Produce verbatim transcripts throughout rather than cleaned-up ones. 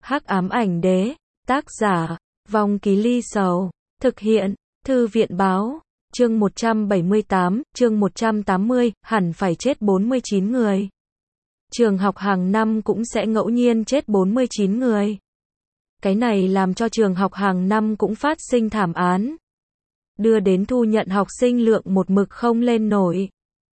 Hắc ám ảnh đế, tác giả, Vong Ký Ly Sầu, thực hiện, Thư viện báo, chương một trăm bảy mươi tám, chương một trăm tám mươi, hẳn phải chết bốn mươi chín người. Trường học hàng năm cũng sẽ ngẫu nhiên chết bốn mươi chín người. Cái này làm cho trường học hàng năm cũng phát sinh thảm án, đưa đến thu nhận học sinh lượng một mực không lên nổi.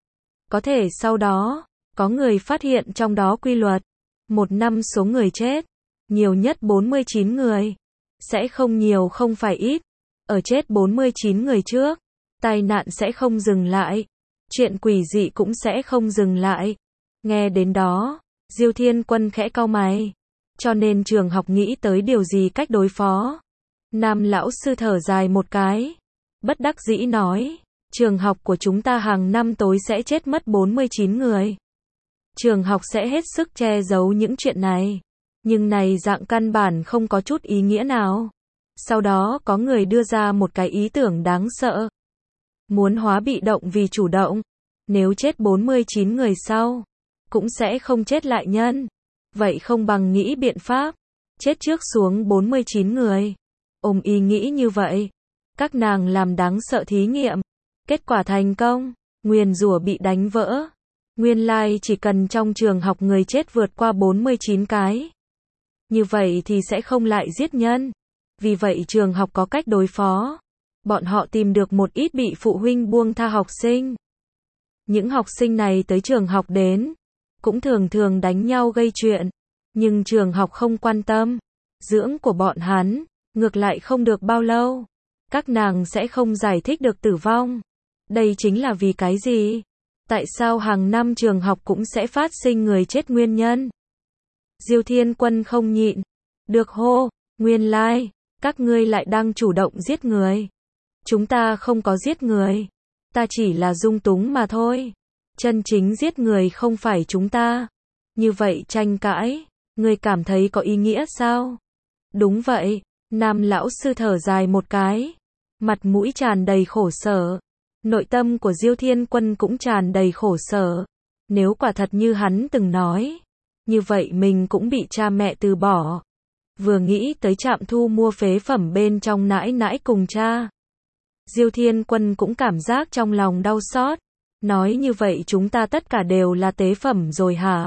Có thể sau đó, có người phát hiện trong đó quy luật, một năm số người chết, nhiều nhất bốn mươi chín người, sẽ không nhiều không phải ít, ở chết bốn mươi chín người trước, tai nạn sẽ không dừng lại, chuyện quỷ dị cũng sẽ không dừng lại. Nghe đến đó, Diêu Thiên Quân khẽ cau mày, cho nên trường học nghĩ tới điều gì cách đối phó. Nam lão sư thở dài một cái, bất đắc dĩ nói, trường học của chúng ta hàng năm tối sẽ chết mất bốn mươi chín người. Trường học sẽ hết sức che giấu những chuyện này, nhưng này dạng căn bản không có chút ý nghĩa nào. Sau đó có người đưa ra một cái ý tưởng đáng sợ. Muốn hóa bị động vì chủ động, nếu chết bốn mươi chín người sau, cũng sẽ không chết lại nhân. Vậy không bằng nghĩ biện pháp, chết trước xuống bốn mươi chín người. Ôm ý nghĩ như vậy, các nàng làm đáng sợ thí nghiệm. Kết quả thành công, nguyền rủa bị đánh vỡ. Nguyên lai like chỉ cần trong trường học người chết vượt qua bốn mươi chín cái. Như vậy thì sẽ không lại giết nhân. Vì vậy trường học có cách đối phó. Bọn họ tìm được một ít bị phụ huynh buông tha học sinh. Những học sinh này tới trường học đến, cũng thường thường đánh nhau gây chuyện. Nhưng trường học không quan tâm. Dưỡng của bọn hắn, ngược lại không được bao lâu. Các nàng sẽ không giải thích được tử vong. Đây chính là vì cái gì? Tại sao hàng năm trường học cũng sẽ phát sinh người chết nguyên nhân? Diêu Thiên Quân không nhịn được hô, nguyên lai, like, các ngươi lại đang chủ động giết người. Chúng ta không có giết người, ta chỉ là dung túng mà thôi. Chân chính giết người không phải chúng ta. Như vậy tranh cãi, ngươi cảm thấy có ý nghĩa sao? Đúng vậy, Nam lão sư thở dài một cái, mặt mũi tràn đầy khổ sở. Nội tâm của Diêu Thiên Quân cũng tràn đầy khổ sở. Nếu quả thật như hắn từng nói, như vậy mình cũng bị cha mẹ từ bỏ. Vừa nghĩ tới trạm thu mua phế phẩm bên trong nãi nãi cùng cha, Diêu Thiên Quân cũng cảm giác trong lòng đau xót. Nói như vậy chúng ta tất cả đều là tế phẩm rồi hả?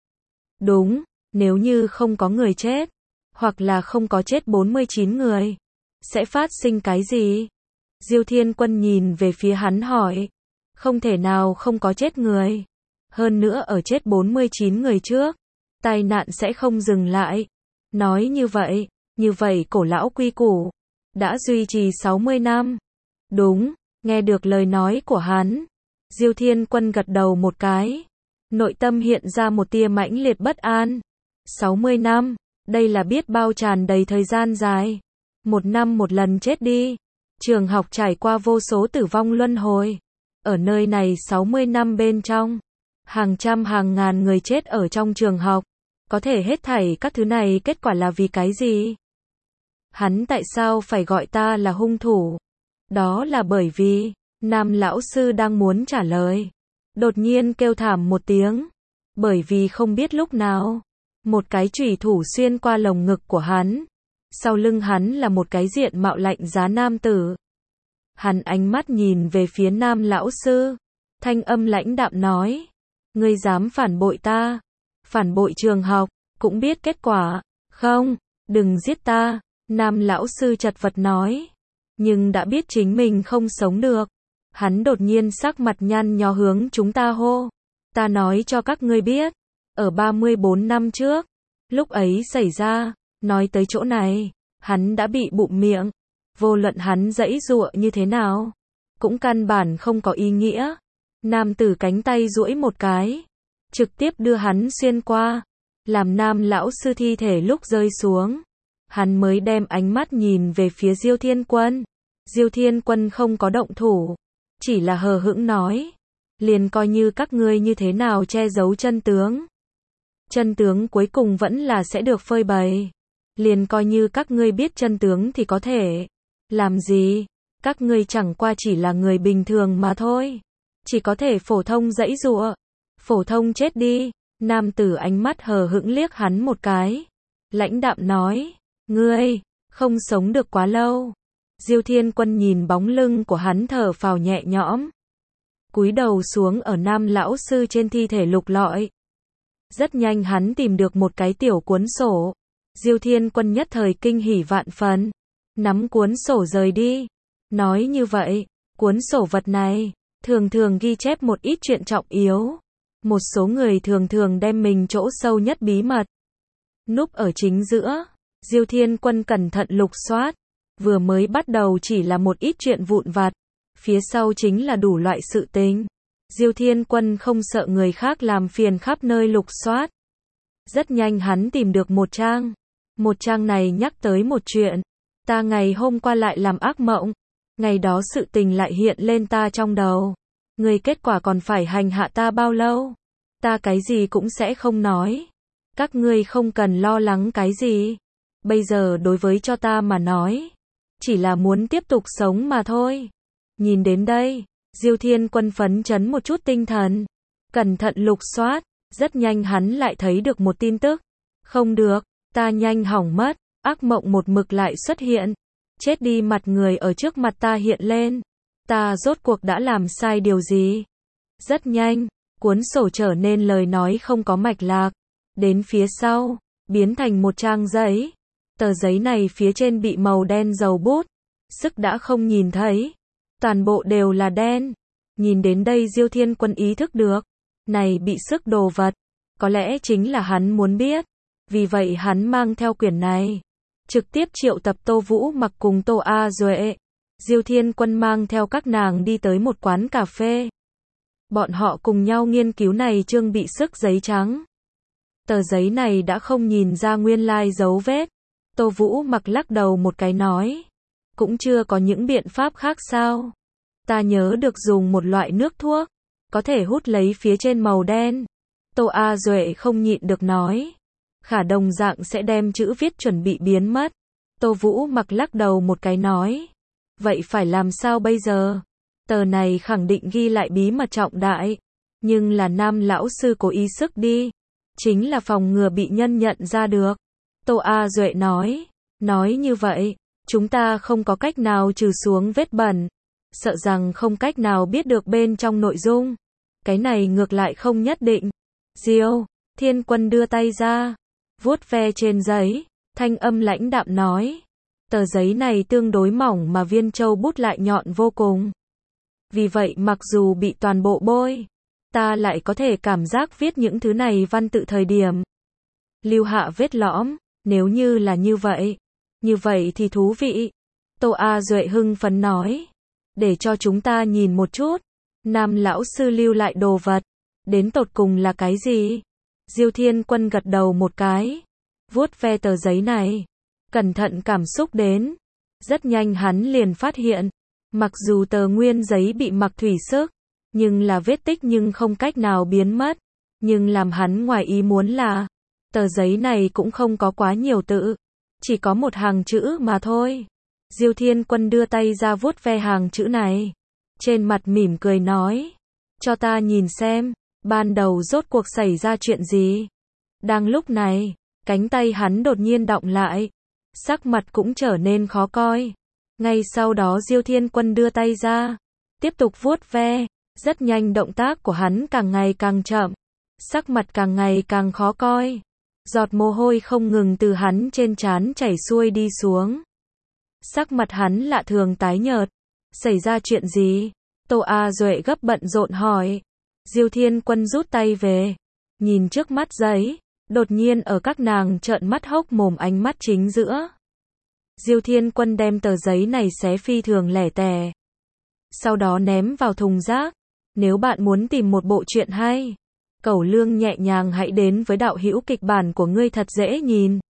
Đúng, nếu như không có người chết, hoặc là không có chết bốn mươi chín người, sẽ phát sinh cái gì? Diêu Thiên Quân nhìn về phía hắn hỏi. Không thể nào không có chết người. Hơn nữa ở chết bốn mươi chín người trước, tai nạn sẽ không dừng lại. Nói như vậy, như vậy cổ lão quy củ đã duy trì sáu mươi năm. Đúng, nghe được lời nói của hắn, Diêu Thiên Quân gật đầu một cái. Nội tâm hiện ra một tia mãnh liệt bất an. sáu mươi năm, đây là biết bao tràn đầy thời gian dài. Một năm một lần chết đi. Trường học trải qua vô số tử vong luân hồi. Ở nơi này sáu mươi năm bên trong, hàng trăm hàng ngàn người chết ở trong trường học. Có thể hết thảy các thứ này kết quả là vì cái gì? Hắn tại sao phải gọi ta là hung thủ? Đó là bởi vì, Nam lão sư đang muốn trả lời. Đột nhiên kêu thảm một tiếng. Bởi vì không biết lúc nào, một cái chủy thủ xuyên qua lồng ngực của hắn. Sau lưng hắn là một cái diện mạo lạnh giá nam tử. Hắn ánh mắt nhìn về phía Nam lão sư, thanh âm lãnh đạm nói, ngươi dám phản bội ta, phản bội trường học, cũng biết kết quả, không, đừng giết ta. Nam lão sư chật vật nói, nhưng đã biết chính mình không sống được. Hắn đột nhiên sắc mặt nhăn nhó hướng chúng ta hô, ta nói cho các ngươi biết, ở ba mươi bốn năm trước, lúc ấy xảy ra. Nói tới chỗ này, hắn đã bị bụm miệng. Vô luận hắn giãy giụa như thế nào, cũng căn bản không có ý nghĩa. Nam tử cánh tay duỗi một cái, trực tiếp đưa hắn xuyên qua, làm Nam lão sư thi thể lúc rơi xuống. Hắn mới đem ánh mắt nhìn về phía Diêu Thiên Quân. Diêu Thiên Quân không có động thủ, chỉ là hờ hững nói, liền coi như các ngươi như thế nào che giấu chân tướng. Chân tướng cuối cùng vẫn là sẽ được phơi bày. Liền coi như các ngươi biết chân tướng thì có thể làm gì? Các ngươi chẳng qua chỉ là người bình thường mà thôi. Chỉ có thể phổ thông giãy giụa. Phổ thông chết đi. Nam tử ánh mắt hờ hững liếc hắn một cái. lãnh đạm nói, ngươi, không sống được quá lâu. Diêu Thiên Quân nhìn bóng lưng của hắn thở phào nhẹ nhõm. Cúi đầu xuống ở Nam lão sư trên thi thể lục lọi. Rất nhanh hắn tìm được một cái tiểu cuốn sổ. Diêu Thiên Quân nhất thời kinh hỉ vạn phần. Nắm cuốn sổ rời đi. Nói như vậy, cuốn sổ vật này, thường thường ghi chép một ít chuyện trọng yếu. Một số người thường thường đem mình chỗ sâu nhất bí mật. Núp ở chính giữa. Diêu Thiên Quân cẩn thận lục soát. Vừa mới bắt đầu chỉ là một ít chuyện vụn vặt. Phía sau chính là đủ loại sự tình. Diêu Thiên Quân không sợ người khác làm phiền khắp nơi lục soát. Rất nhanh hắn tìm được một trang. Một trang này nhắc tới một chuyện. Ta ngày hôm qua lại làm ác mộng. Ngày đó sự tình lại hiện lên ta trong đầu. Người kết quả còn phải hành hạ ta bao lâu? Ta cái gì cũng sẽ không nói. Các ngươi không cần lo lắng cái gì. Bây giờ đối với cho ta mà nói, chỉ là muốn tiếp tục sống mà thôi. Nhìn đến đây, Diêu Thiên Quân phấn chấn một chút tinh thần. Cẩn thận lục soát, rất nhanh hắn lại thấy được một tin tức. Không được, ta nhanh hỏng mất, ác mộng một mực lại xuất hiện. Chết đi mặt người ở trước mặt ta hiện lên. Ta rốt cuộc đã làm sai điều gì? Rất nhanh, cuốn sổ trở nên lời nói không có mạch lạc. Đến phía sau, biến thành một trang giấy. Tờ giấy này phía trên bị màu đen dầu bút. Sức đã không nhìn thấy. Toàn bộ đều là đen. Nhìn đến đây Diêu Thiên Quân ý thức được. Này bị sức đồ vật. Có lẽ chính là hắn muốn biết. Vì vậy hắn mang theo quyển này. Trực tiếp triệu tập Tô Vũ Mặc cùng Tô A Duệ. Diêu Thiên Quân mang theo các nàng đi tới một quán cà phê. Bọn họ cùng nhau nghiên cứu này chương bị sức giấy trắng. Tờ giấy này đã không nhìn ra nguyên lai dấu vết. Tô Vũ Mặc lắc đầu một cái nói. Cũng chưa có những biện pháp khác sao? Ta nhớ được dùng một loại nước thuốc. Có thể hút lấy phía trên màu đen. Tô A Duệ không nhịn được nói. Khả đồng dạng sẽ đem chữ viết chuẩn bị biến mất. Tô Vũ Mặc lắc đầu một cái nói. Vậy phải làm sao bây giờ? Tờ này khẳng định ghi lại bí mật trọng đại. Nhưng là Nam lão sư cố ý sức đi. Chính là phòng ngừa bị nhân nhận ra được. Tô A Duệ nói. Nói như vậy, chúng ta không có cách nào trừ xuống vết bẩn. Sợ rằng không cách nào biết được bên trong nội dung. Cái này ngược lại không nhất định. Diêu Thiên Quân đưa tay ra. Vuốt ve trên giấy. Thanh âm lãnh đạm nói. Tờ giấy này tương đối mỏng mà viên châu bút lại nhọn vô cùng. Vì vậy mặc dù bị toàn bộ bôi, ta lại có thể cảm giác viết những thứ này văn tự thời điểm. Lưu hạ vết lõm, nếu như là như vậy. Như vậy thì thú vị. Tô A Duệ hưng phấn nói. Để cho chúng ta nhìn một chút. Nam lão sư lưu lại đồ vật. Đến tột cùng là cái gì? Diêu Thiên Quân gật đầu một cái. Vuốt ve tờ giấy này. Cẩn thận cảm xúc đến. Rất nhanh hắn liền phát hiện. Mặc dù tờ nguyên giấy bị mặc thủy sức. Nhưng là vết tích nhưng không cách nào biến mất. Nhưng làm hắn ngoài ý muốn là. Tờ giấy này cũng không có quá nhiều tự. Chỉ có một hàng chữ mà thôi. Diêu Thiên Quân đưa tay ra vuốt ve hàng chữ này. Trên mặt mỉm cười nói. Cho ta nhìn xem. Ban đầu rốt cuộc xảy ra chuyện gì? Đang lúc này, cánh tay hắn đột nhiên động lại. Sắc mặt cũng trở nên khó coi. Ngay sau đó Diêu Thiên Quân đưa tay ra. Tiếp tục vuốt ve. Rất nhanh động tác của hắn càng ngày càng chậm. Sắc mặt càng ngày càng khó coi. Giọt mồ hôi không ngừng từ hắn trên trán chảy xuôi đi xuống. Sắc mặt hắn lạ thường tái nhợt. Xảy ra chuyện gì? Tô A Duệ gấp bận rộn hỏi. Diêu Thiên Quân rút tay về. Nhìn trước mắt giấy. Đột nhiên ở các nàng trợn mắt hốc mồm ánh mắt chính giữa. Diêu Thiên Quân đem tờ giấy này xé phi thường lẻ tẻ. Sau đó ném vào thùng rác. Nếu bạn muốn tìm một bộ truyện hay, Cẩu Lương nhẹ nhàng hãy đến với đạo hữu kịch bản của ngươi thật dễ nhìn.